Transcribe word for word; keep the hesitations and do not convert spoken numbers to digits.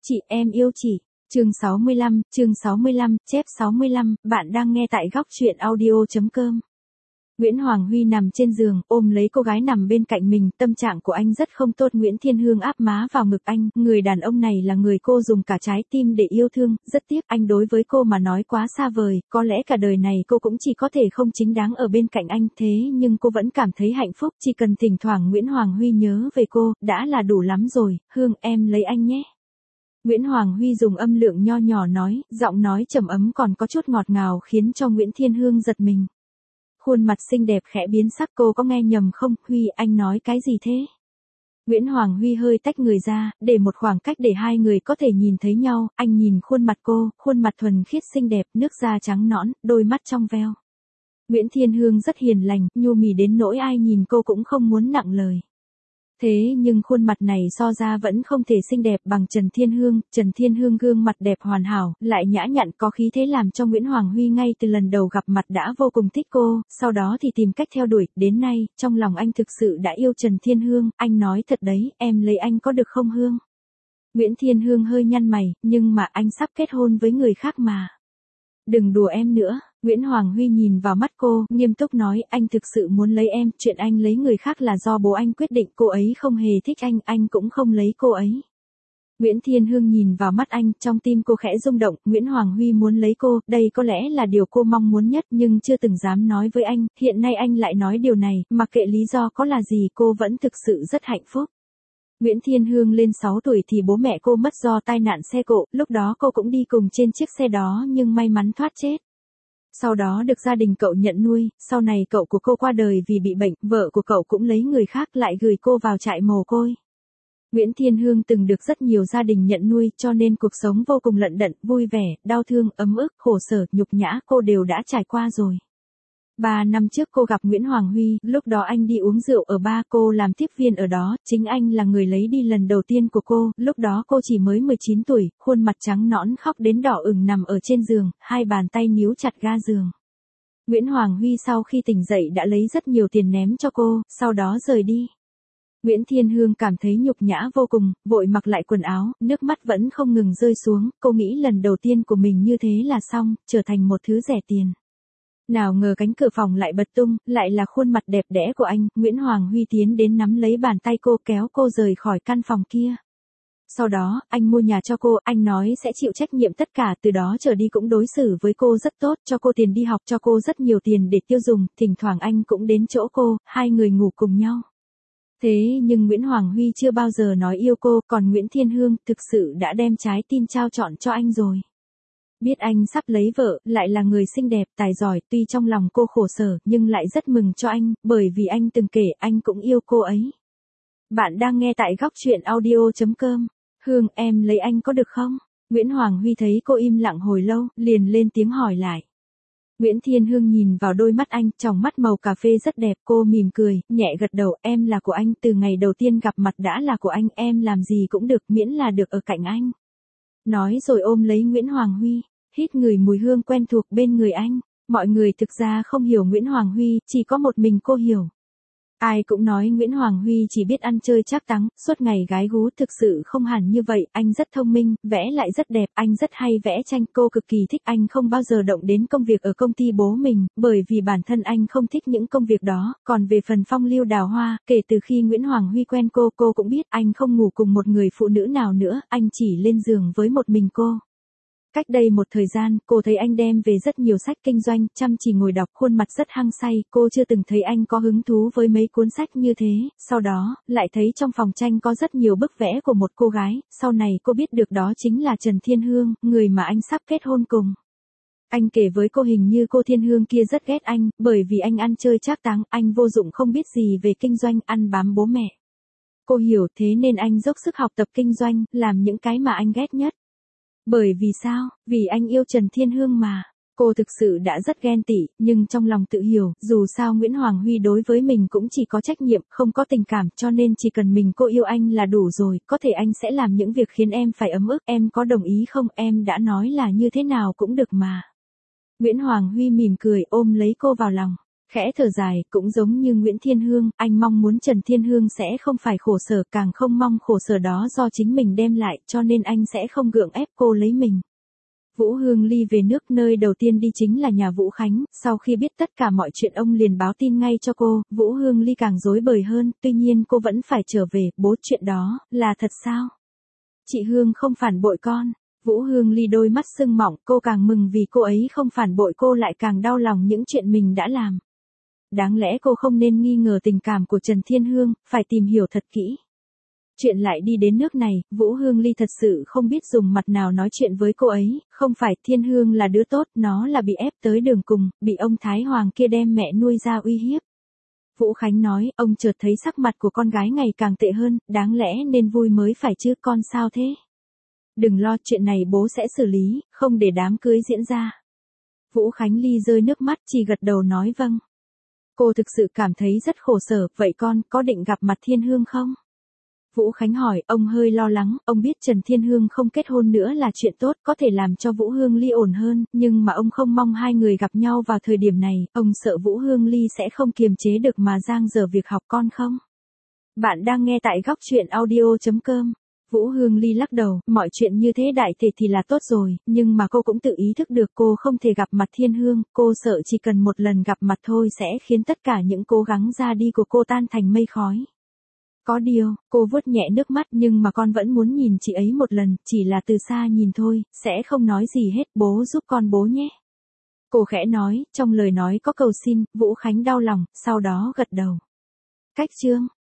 Chị em yêu chị. Chương sáu mươi lăm, chương sáu mươi lăm, chép sáu mươi lăm, bạn đang nghe tại góc truyện audio chấm com. Nguyễn Hoàng Huy nằm trên giường, ôm lấy cô gái nằm bên cạnh mình, tâm trạng của anh rất không tốt. Nguyễn Thiên Hương áp má vào ngực anh, người đàn ông này là người cô dùng cả trái tim để yêu thương, rất tiếc anh đối với cô mà nói quá xa vời, có lẽ cả đời này cô cũng chỉ có thể không chính đáng ở bên cạnh anh, thế nhưng cô vẫn cảm thấy hạnh phúc, chỉ cần thỉnh thoảng Nguyễn Hoàng Huy nhớ về cô, đã là đủ lắm rồi. Hương, em lấy anh nhé. Nguyễn Hoàng Huy dùng âm lượng nho nhỏ nói, giọng nói trầm ấm còn có chút ngọt ngào khiến cho Nguyễn Thiên Hương giật mình. Khuôn mặt xinh đẹp khẽ biến sắc, cô có nghe nhầm không? Huy, anh nói cái gì thế? Nguyễn Hoàng Huy hơi tách người ra, để một khoảng cách để hai người có thể nhìn thấy nhau, anh nhìn khuôn mặt cô, khuôn mặt thuần khiết xinh đẹp, nước da trắng nõn, đôi mắt trong veo. Nguyễn Thiên Hương rất hiền lành, nhu mì đến nỗi ai nhìn cô cũng không muốn nặng lời. Thế nhưng khuôn mặt này so ra vẫn không thể xinh đẹp bằng Trần Thiên Hương. Trần Thiên Hương gương mặt đẹp hoàn hảo, lại nhã nhặn có khí thế làm cho Nguyễn Hoàng Huy ngay từ lần đầu gặp mặt đã vô cùng thích cô, sau đó thì tìm cách theo đuổi, đến nay, trong lòng anh thực sự đã yêu Trần Thiên Hương. Anh nói thật đấy, em lấy anh có được không Hương? Nguyễn Thiên Hương hơi nhăn mày, nhưng mà anh sắp kết hôn với người khác mà. Đừng đùa em nữa. Nguyễn Hoàng Huy nhìn vào mắt cô, nghiêm túc nói, anh thực sự muốn lấy em, chuyện anh lấy người khác là do bố anh quyết định, cô ấy không hề thích anh, anh cũng không lấy cô ấy. Nguyễn Thiên Hương nhìn vào mắt anh, trong tim cô khẽ rung động, Nguyễn Hoàng Huy muốn lấy cô, đây có lẽ là điều cô mong muốn nhất nhưng chưa từng dám nói với anh, hiện nay anh lại nói điều này, mặc kệ lý do có là gì cô vẫn thực sự rất hạnh phúc. Nguyễn Thiên Hương lên sáu tuổi thì bố mẹ cô mất do tai nạn xe cộ, lúc đó cô cũng đi cùng trên chiếc xe đó nhưng may mắn thoát chết. Sau đó được gia đình cậu nhận nuôi, sau này cậu của cô qua đời vì bị bệnh, vợ của cậu cũng lấy người khác lại gửi cô vào trại mồ côi. Nguyễn Thiên Hương từng được rất nhiều gia đình nhận nuôi cho nên cuộc sống vô cùng lận đận, vui vẻ, đau thương, ấm ức, khổ sở, nhục nhã cô đều đã trải qua rồi. Ba năm trước cô gặp Nguyễn Hoàng Huy, lúc đó anh đi uống rượu ở bar, cô làm tiếp viên ở đó, chính anh là người lấy đi lần đầu tiên của cô, lúc đó cô chỉ mới mười chín tuổi, khuôn mặt trắng nõn khóc đến đỏ ửng nằm ở trên giường, hai bàn tay níu chặt ga giường. Nguyễn Hoàng Huy sau khi tỉnh dậy đã lấy rất nhiều tiền ném cho cô, sau đó rời đi. Nguyễn Thiên Hương cảm thấy nhục nhã vô cùng, vội mặc lại quần áo, nước mắt vẫn không ngừng rơi xuống, cô nghĩ lần đầu tiên của mình như thế là xong, trở thành một thứ rẻ tiền. Nào ngờ cánh cửa phòng lại bật tung, lại là khuôn mặt đẹp đẽ của anh, Nguyễn Hoàng Huy tiến đến nắm lấy bàn tay cô kéo cô rời khỏi căn phòng kia. Sau đó, anh mua nhà cho cô, anh nói sẽ chịu trách nhiệm tất cả, từ đó trở đi cũng đối xử với cô rất tốt, cho cô tiền đi học, cho cô rất nhiều tiền để tiêu dùng, thỉnh thoảng anh cũng đến chỗ cô, hai người ngủ cùng nhau. Thế nhưng Nguyễn Hoàng Huy chưa bao giờ nói yêu cô, còn Nguyễn Thiên Hương thực sự đã đem trái tim trao trọn cho anh rồi. Biết anh sắp lấy vợ, lại là người xinh đẹp, tài giỏi, tuy trong lòng cô khổ sở, nhưng lại rất mừng cho anh, bởi vì anh từng kể anh cũng yêu cô ấy. Bạn đang nghe tại góc truyện audio chấm com. Hương, em lấy anh có được không? Nguyễn Hoàng Huy thấy cô im lặng hồi lâu, liền lên tiếng hỏi lại. Nguyễn Thiên Hương nhìn vào đôi mắt anh, tròng mắt màu cà phê rất đẹp, cô mỉm cười, nhẹ gật đầu, em là của anh, từ ngày đầu tiên gặp mặt đã là của anh, em làm gì cũng được, miễn là được ở cạnh anh. Nói rồi ôm lấy Nguyễn Hoàng Huy, hít ngửi mùi hương quen thuộc bên người anh. Mọi người thực ra không hiểu Nguyễn Hoàng Huy, chỉ có một mình cô hiểu. Ai cũng nói Nguyễn Hoàng Huy chỉ biết ăn chơi trác táng, suốt ngày gái gú, thực sự không hẳn như vậy, anh rất thông minh, vẽ lại rất đẹp, anh rất hay vẽ tranh, cô cực kỳ thích anh, không bao giờ động đến công việc ở công ty bố mình, bởi vì bản thân anh không thích những công việc đó, còn về phần phong lưu đào hoa, kể từ khi Nguyễn Hoàng Huy quen cô, cô cũng biết anh không ngủ cùng một người phụ nữ nào nữa, anh chỉ lên giường với một mình cô. Cách đây một thời gian, cô thấy anh đem về rất nhiều sách kinh doanh, chăm chỉ ngồi đọc, khuôn mặt rất hăng say, cô chưa từng thấy anh có hứng thú với mấy cuốn sách như thế, sau đó, lại thấy trong phòng tranh có rất nhiều bức vẽ của một cô gái, sau này cô biết được đó chính là Trần Thiên Hương, người mà anh sắp kết hôn cùng. Anh kể với cô hình như cô Thiên Hương kia rất ghét anh, bởi vì anh ăn chơi trác táng, anh vô dụng không biết gì về kinh doanh, ăn bám bố mẹ. Cô hiểu thế nên anh dốc sức học tập kinh doanh, làm những cái mà anh ghét nhất. Bởi vì sao? Vì anh yêu Trần Thiên Hương mà. Cô thực sự đã rất ghen tị, nhưng trong lòng tự hiểu, dù sao Nguyễn Hoàng Huy đối với mình cũng chỉ có trách nhiệm, không có tình cảm, cho nên chỉ cần mình cô yêu anh là đủ rồi, có thể anh sẽ làm những việc khiến em phải ấm ức, em có đồng ý không? Em đã nói là như thế nào cũng được mà. Nguyễn Hoàng Huy mỉm cười ôm lấy cô vào lòng. Khẽ thở dài, cũng giống như Nguyễn Thiên Hương, anh mong muốn Trần Thiên Hương sẽ không phải khổ sở, càng không mong khổ sở đó do chính mình đem lại, cho nên anh sẽ không gượng ép cô lấy mình. Vũ Hương Ly về nước, nơi đầu tiên đi chính là nhà Vũ Khánh, sau khi biết tất cả mọi chuyện ông liền báo tin ngay cho cô, Vũ Hương Ly càng rối bời hơn, tuy nhiên cô vẫn phải trở về, bố chuyện đó, là thật sao? Chị Hương không phản bội con. Vũ Hương Ly đôi mắt sưng mỏng, cô càng mừng vì cô ấy không phản bội, cô lại càng đau lòng những chuyện mình đã làm. Đáng lẽ cô không nên nghi ngờ tình cảm của Trần Thiên Hương, phải tìm hiểu thật kỹ. Chuyện lại đi đến nước này, Vũ Hương Ly thật sự không biết dùng mặt nào nói chuyện với cô ấy, không phải Thiên Hương là đứa tốt, nó là bị ép tới đường cùng, bị ông Thái Hoàng kia đem mẹ nuôi ra uy hiếp. Vũ Khánh nói, ông chợt thấy sắc mặt của con gái ngày càng tệ hơn, đáng lẽ nên vui mới phải chứ, con sao thế? Đừng lo, chuyện này bố sẽ xử lý, không để đám cưới diễn ra. Vũ Khánh Ly rơi nước mắt, chỉ gật đầu nói vâng. Cô thực sự cảm thấy rất khổ sở, vậy con có định gặp mặt Thiên Hương không? Vũ Khánh hỏi, ông hơi lo lắng, ông biết Trần Thiên Hương không kết hôn nữa là chuyện tốt, có thể làm cho Vũ Hương Ly ổn hơn, nhưng mà ông không mong hai người gặp nhau vào thời điểm này, ông sợ Vũ Hương Ly sẽ không kiềm chế được mà giang dở việc học con không? Bạn đang nghe tại góc truyện audio chấm com. Vũ Hương Ly lắc đầu, mọi chuyện như thế đại thể thì là tốt rồi, nhưng mà cô cũng tự ý thức được cô không thể gặp mặt Thiên Hương, cô sợ chỉ cần một lần gặp mặt thôi sẽ khiến tất cả những cố gắng ra đi của cô tan thành mây khói. Có điều, cô vuốt nhẹ nước mắt, nhưng mà con vẫn muốn nhìn chị ấy một lần, chỉ là từ xa nhìn thôi, sẽ không nói gì hết, bố giúp con bố nhé. Cô khẽ nói, trong lời nói có cầu xin, Vũ Khánh đau lòng, sau đó gật đầu. Cách chương